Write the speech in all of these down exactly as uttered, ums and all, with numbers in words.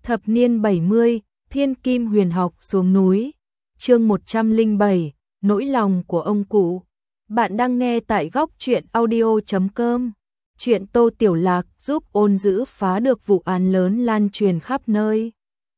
Thập niên bảy mươi, Thiên Kim Huyền Học xuống núi. Chương một trăm lẻ bảy, nỗi lòng của ông cụ. Bạn đang nghe tại góc truyện audio chấm com. Chuyện Tô Tiểu Lạc giúp Ôn Dữ phá được vụ án lớn lan truyền khắp nơi.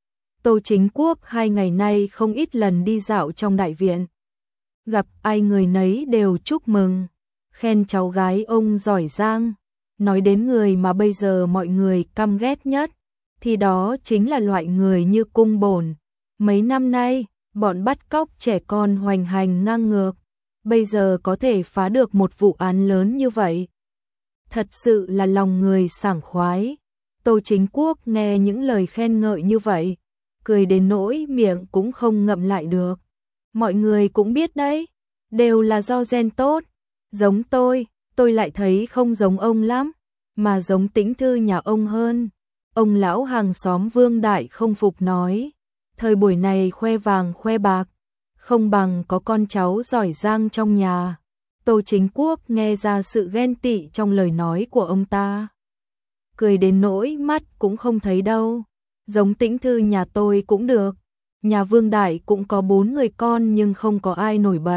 Tô Chính Quốc hai ngày nay không ít lần đi dạo trong đại viện. Gặp ai người nấy đều chúc mừng, khen cháu gái ông giỏi giang. Nói đến người mà bây giờ mọi người căm ghét nhất, thì đó chính là loại người như Cung Bổn. Mấy năm nay, bọn bắt cóc trẻ con hoành hành ngang ngược, bây giờ có thể phá được một vụ án lớn như vậy. Thật sự là lòng người sảng khoái. Tô Chính Quốc nghe những lời khen ngợi như vậy, cười đến nỗi miệng cũng không ngậm lại được. Mọi người cũng biết đấy, đều là do gen tốt. Giống tôi, tôi lại thấy không giống ông lắm, mà giống Tĩnh Thư nhà ông hơn. Ông lão hàng xóm Vương Đại không phục nói, thời buổi này khoe vàng khoe bạc, không bằng có con cháu giỏi giang trong nhà. Tô Chính Quốc nghe ra sự ghen tị trong lời nói của ông ta, cười đến nỗi mắt cũng không thấy đâu. Giống Tĩnh Thư nhà tôi cũng được, nhà Vương Đại cũng có bốn người con nhưng không có ai nổi bật,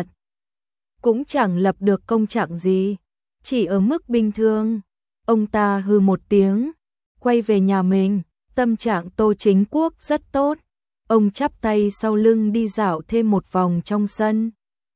cũng chẳng lập được công trạng gì, chỉ ở mức bình thường. Ông ta hừ một tiếng, quay về nhà mình. Tâm trạng Tô Chính Quốc rất tốt. Ông chắp tay sau lưng đi dạo thêm một vòng trong sân.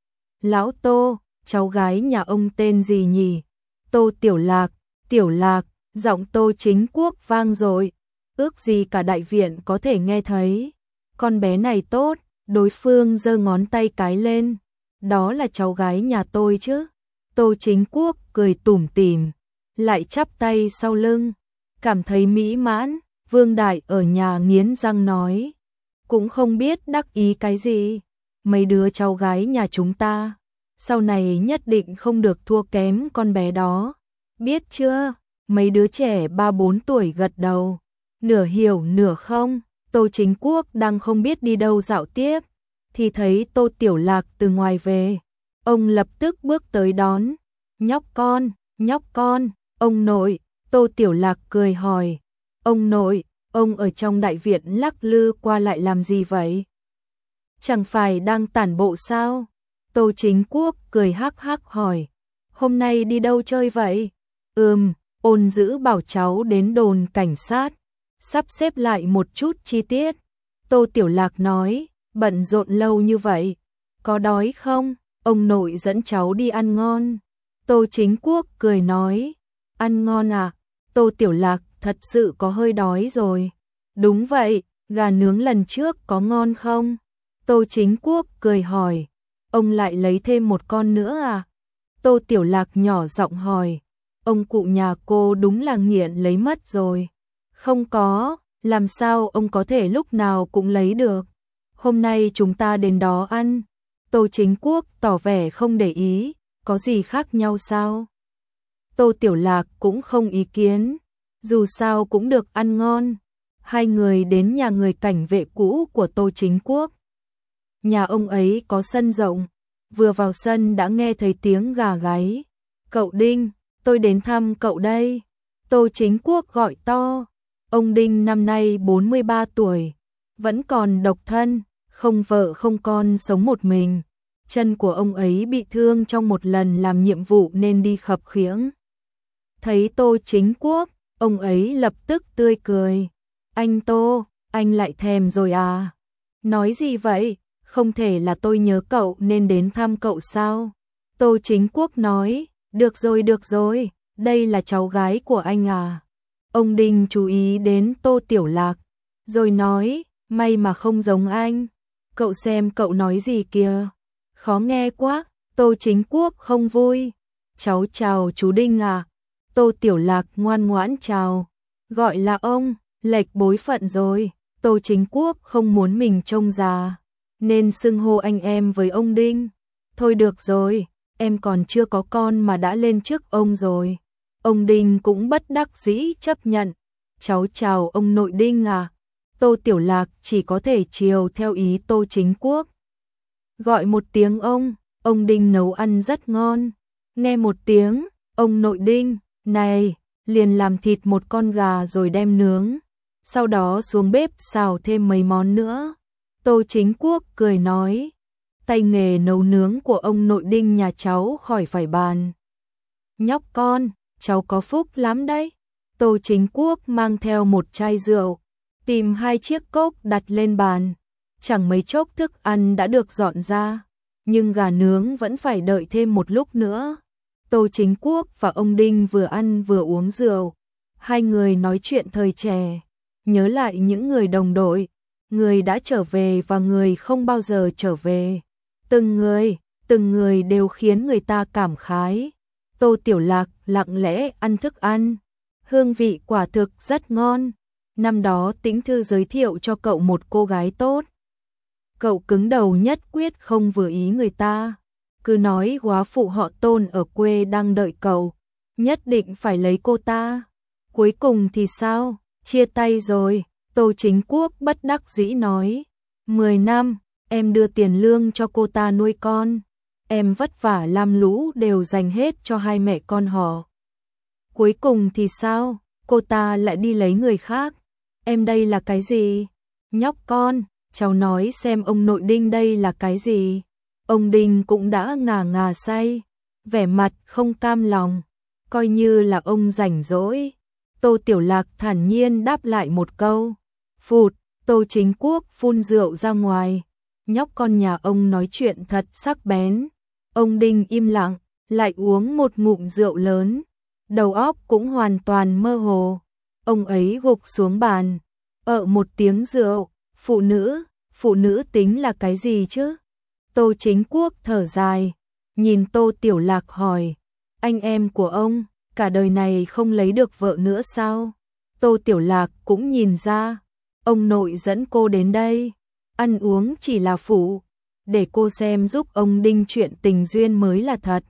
Lão Tô, cháu gái nhà ông tên gì nhỉ? Tô Tiểu Lạc. Tiểu Lạc, giọng Tô Chính Quốc vang dội, ước gì cả đại viện có thể nghe thấy. Con bé này tốt. Đối phương giơ ngón tay cái lên, đó là cháu gái nhà tôi chứ. Tô Chính Quốc cười tủm tỉm, lại chắp tay sau lưng, cảm thấy mỹ mãn. Vương Đại ở nhà nghiến răng nói, cũng không biết đắc ý cái gì. Mấy đứa cháu gái nhà chúng ta sau này nhất định không được thua kém con bé đó, biết chưa? Mấy đứa trẻ ba bốn tuổi gật đầu, nửa hiểu nửa không. Tô Chính Quốc đang không biết đi đâu dạo tiếp, thì thấy Tô Tiểu Lạc từ ngoài về. Ông lập tức bước tới đón. Nhóc con, nhóc con, ông nội. Tô Tiểu Lạc cười hỏi, ông nội, ông ở trong đại viện lắc lư qua lại làm gì vậy? Chẳng phải đang tản bộ sao? Tô Chính Quốc cười hắc hắc hỏi, hôm nay đi đâu chơi vậy? Ừm, Ôn Dữ bảo cháu đến đồn cảnh sát, sắp xếp lại một chút chi tiết. Tô Tiểu Lạc nói, bận rộn lâu như vậy, có đói không? Ông nội dẫn cháu đi ăn ngon. Tô Chính Quốc cười nói, ăn ngon à? Tô Tiểu Lạc thật sự có hơi đói rồi. Đúng vậy, gà nướng lần trước có ngon không? Tô Chính Quốc cười hỏi, ông lại lấy thêm một con nữa à? Tô Tiểu Lạc nhỏ giọng hỏi, ông cụ nhà cô đúng là nghiện lấy mất rồi. Không có, làm sao ông có thể lúc nào cũng lấy được? Hôm nay chúng ta đến đó ăn. Tô Chính Quốc tỏ vẻ không để ý, có gì khác nhau sao? Tô Tiểu Lạc cũng không ý kiến, dù sao cũng được ăn ngon. Hai người đến nhà người cảnh vệ cũ của Tô Chính Quốc. Nhà ông ấy có sân rộng, vừa vào sân đã nghe thấy tiếng gà gáy. Cậu Đinh, tôi đến thăm cậu đây. Tô Chính Quốc gọi to. Ông Đinh năm nay bốn mươi ba tuổi, vẫn còn độc thân, không vợ không con, sống một mình. Chân của ông ấy bị thương trong một lần làm nhiệm vụ nên đi khập khiễng. Thấy Tô Chính Quốc, ông ấy lập tức tươi cười. Anh Tô, anh lại thèm rồi à? Nói gì vậy? Không thể là tôi nhớ cậu nên đến thăm cậu sao? Tô Chính Quốc nói, được rồi được rồi, đây là cháu gái của anh à? Ông Đinh chú ý đến Tô Tiểu Lạc, rồi nói, may mà không giống anh. Cậu xem cậu nói gì kìa, khó nghe quá. Tô Chính Quốc không vui. Cháu chào chú Đinh à? Tô Tiểu Lạc ngoan ngoãn chào. Gọi là ông, lệch bối phận rồi. Tô Chính Quốc không muốn mình trông già, nên xưng hô anh em với ông Đinh. Thôi được rồi, em còn chưa có con mà đã lên trước ông rồi. Ông Đinh cũng bất đắc dĩ chấp nhận. Cháu chào ông nội Đinh à? Tô Tiểu Lạc chỉ có thể chiều theo ý Tô Chính Quốc. Gọi một tiếng ông, ông Đinh nấu ăn rất ngon. Nghe một tiếng, ông nội Đinh, này, liền làm thịt một con gà rồi đem nướng. sau đó xuống bếp xào thêm mấy món nữa. Tô Chính Quốc cười nói, tay nghề nấu nướng của ông nội Đinh nhà cháu khỏi phải bàn. Nhóc con, cháu có phúc lắm đấy. Tô Chính Quốc mang theo một chai rượu, tìm hai chiếc cốc đặt lên bàn. Chẳng mấy chốc thức ăn đã được dọn ra, nhưng gà nướng vẫn phải đợi thêm một lúc nữa. Tô Chính Quốc và ông Đinh vừa ăn vừa uống rượu. Hai người nói chuyện thời trẻ, nhớ lại những người đồng đội, người đã trở về và người không bao giờ trở về. Từng người, từng người đều khiến người ta cảm khái. Tô Tiểu Lạc lặng lẽ ăn thức ăn, hương vị quả thực rất ngon. Năm đó Tĩnh Thư giới thiệu cho cậu một cô gái tốt. Cậu cứng đầu nhất quyết không vừa ý người ta, cứ nói góa phụ họ Tôn ở quê đang đợi cậu, nhất định phải lấy cô ta. Cuối cùng thì sao? Chia tay rồi. Tô Chính Quốc bất đắc dĩ nói, mười năm, em đưa tiền lương cho cô ta nuôi con. Em vất vả lam lũ đều dành hết cho hai mẹ con họ. Cuối cùng thì sao? Cô ta lại đi lấy người khác. Em đây là cái gì? Nhóc con, cháu nói xem ông nội Đinh đây là cái gì? Ông Đinh cũng đã ngà ngà say, vẻ mặt không cam lòng, coi như là ông rảnh rỗi. Tô Tiểu Lạc thản nhiên đáp lại một câu. Phụt, Tô Chính Quốc phun rượu ra ngoài. Nhóc con nhà ông nói chuyện thật sắc bén. Ông Đinh im lặng, lại uống một ngụm rượu lớn. Đầu óc cũng hoàn toàn mơ hồ. Ông ấy gục xuống bàn, ợ một tiếng rượu. Phụ nữ, phụ nữ tính là cái gì chứ? Tô Chính Quốc thở dài, nhìn Tô Tiểu Lạc hỏi, anh em của ông, cả đời này không lấy được vợ nữa sao? Tô Tiểu Lạc cũng nhìn ra, ông nội dẫn cô đến đây, ăn uống chỉ là phụ, để cô xem giúp ông Đinh chuyện tình duyên mới là thật.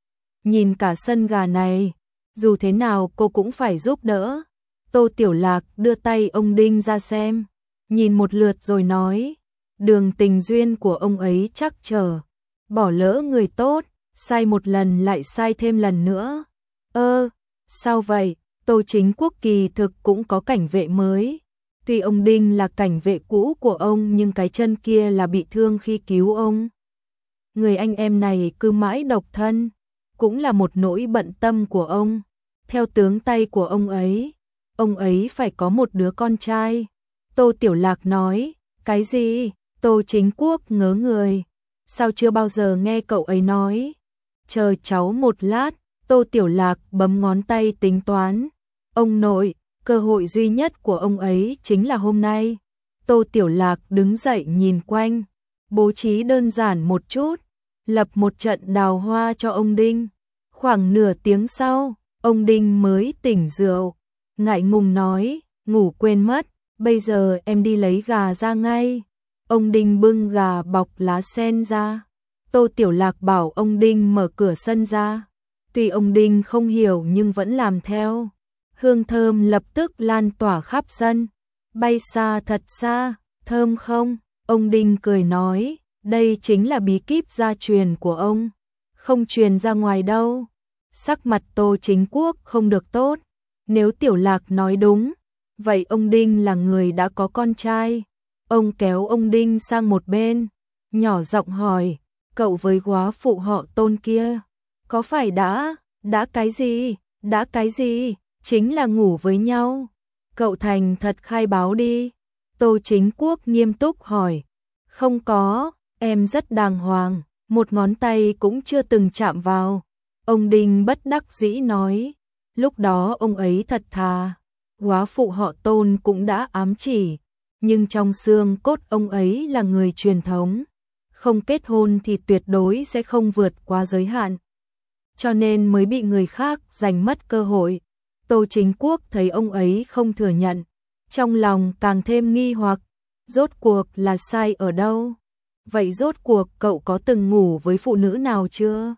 Nhìn cả sân gà này, dù thế nào cô cũng phải giúp đỡ. Tô Tiểu Lạc đưa tay ông Đinh ra xem, nhìn một lượt rồi nói, đường tình duyên của ông ấy chắc trở, bỏ lỡ người tốt, sai một lần lại sai thêm lần nữa. Ơ, sao vậy? Tô Chính Quốc kỳ thực cũng có cảnh vệ mới. Tuy ông Đinh là cảnh vệ cũ của ông nhưng cái chân kia là bị thương khi cứu ông. Người anh em này cứ mãi độc thân, cũng là một nỗi bận tâm của ông. Theo tướng tay của ông ấy, ông ấy phải có một đứa con trai. Tô Tiểu Lạc nói, cái gì? Tô Chính Quốc ngớ người, sao chưa bao giờ nghe cậu ấy nói? Chờ cháu một lát. Tô Tiểu Lạc bấm ngón tay tính toán. Ông nội, cơ hội duy nhất của ông ấy chính là hôm nay. Tô Tiểu Lạc đứng dậy nhìn quanh, bố trí đơn giản một chút, lập một trận đào hoa cho ông Đinh. Khoảng nửa tiếng sau, ông Đinh mới tỉnh rượu, ngại ngùng nói, ngủ quên mất, bây giờ em đi lấy gà ra ngay. Ông Đinh bưng gà bọc lá sen ra. Tô Tiểu Lạc bảo ông Đinh mở cửa sân ra. Tuy ông Đinh không hiểu nhưng vẫn làm theo. Hương thơm lập tức lan tỏa khắp sân, bay xa thật xa. Thơm không? Ông Đinh cười nói, đây chính là bí kíp gia truyền của ông, không truyền ra ngoài đâu. Sắc mặt Tô Chính Quốc không được tốt. Nếu Tiểu Lạc nói đúng, vậy ông Đinh là người đã có con trai. Ông kéo ông Đinh sang một bên, nhỏ giọng hỏi, cậu với góa phụ họ Tôn kia, có phải đã, đã cái gì, đã cái gì, chính là ngủ với nhau. Cậu thành thật khai báo đi. Tô Chính Quốc nghiêm túc hỏi, không có, em rất đàng hoàng, một ngón tay cũng chưa từng chạm vào. Ông Đinh bất đắc dĩ nói, lúc đó ông ấy thật thà, góa phụ họ Tôn cũng đã ám chỉ, nhưng trong xương cốt ông ấy là người truyền thống, không kết hôn thì tuyệt đối sẽ không vượt qua giới hạn, cho nên mới bị người khác giành mất cơ hội. Tô Chính Quốc thấy ông ấy không thừa nhận, trong lòng càng thêm nghi hoặc, rốt cuộc là sai ở đâu? Vậy rốt cuộc cậu có từng ngủ với phụ nữ nào chưa?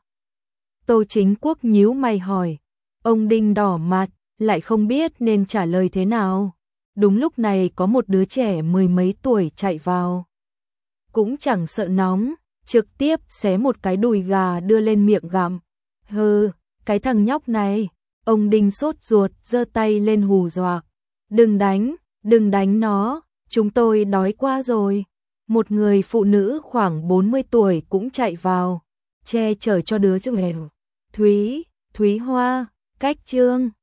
Tô Chính Quốc nhíu mày hỏi. Ông Đinh đỏ mặt, lại không biết nên trả lời thế nào. Đúng lúc này có một đứa trẻ mười mấy tuổi chạy vào. Cũng chẳng sợ nóng, trực tiếp xé một cái đùi gà đưa lên miệng gặm. Hừ, cái thằng nhóc này. Ông Đinh sốt ruột giơ tay lên hù dọa. Đừng đánh, Đừng đánh nó, chúng tôi đói quá rồi. Một người phụ nữ khoảng bốn mươi tuổi cũng chạy vào, che chở cho đứa trẻ. Thúy, Thúy Hoa, Cách Trương.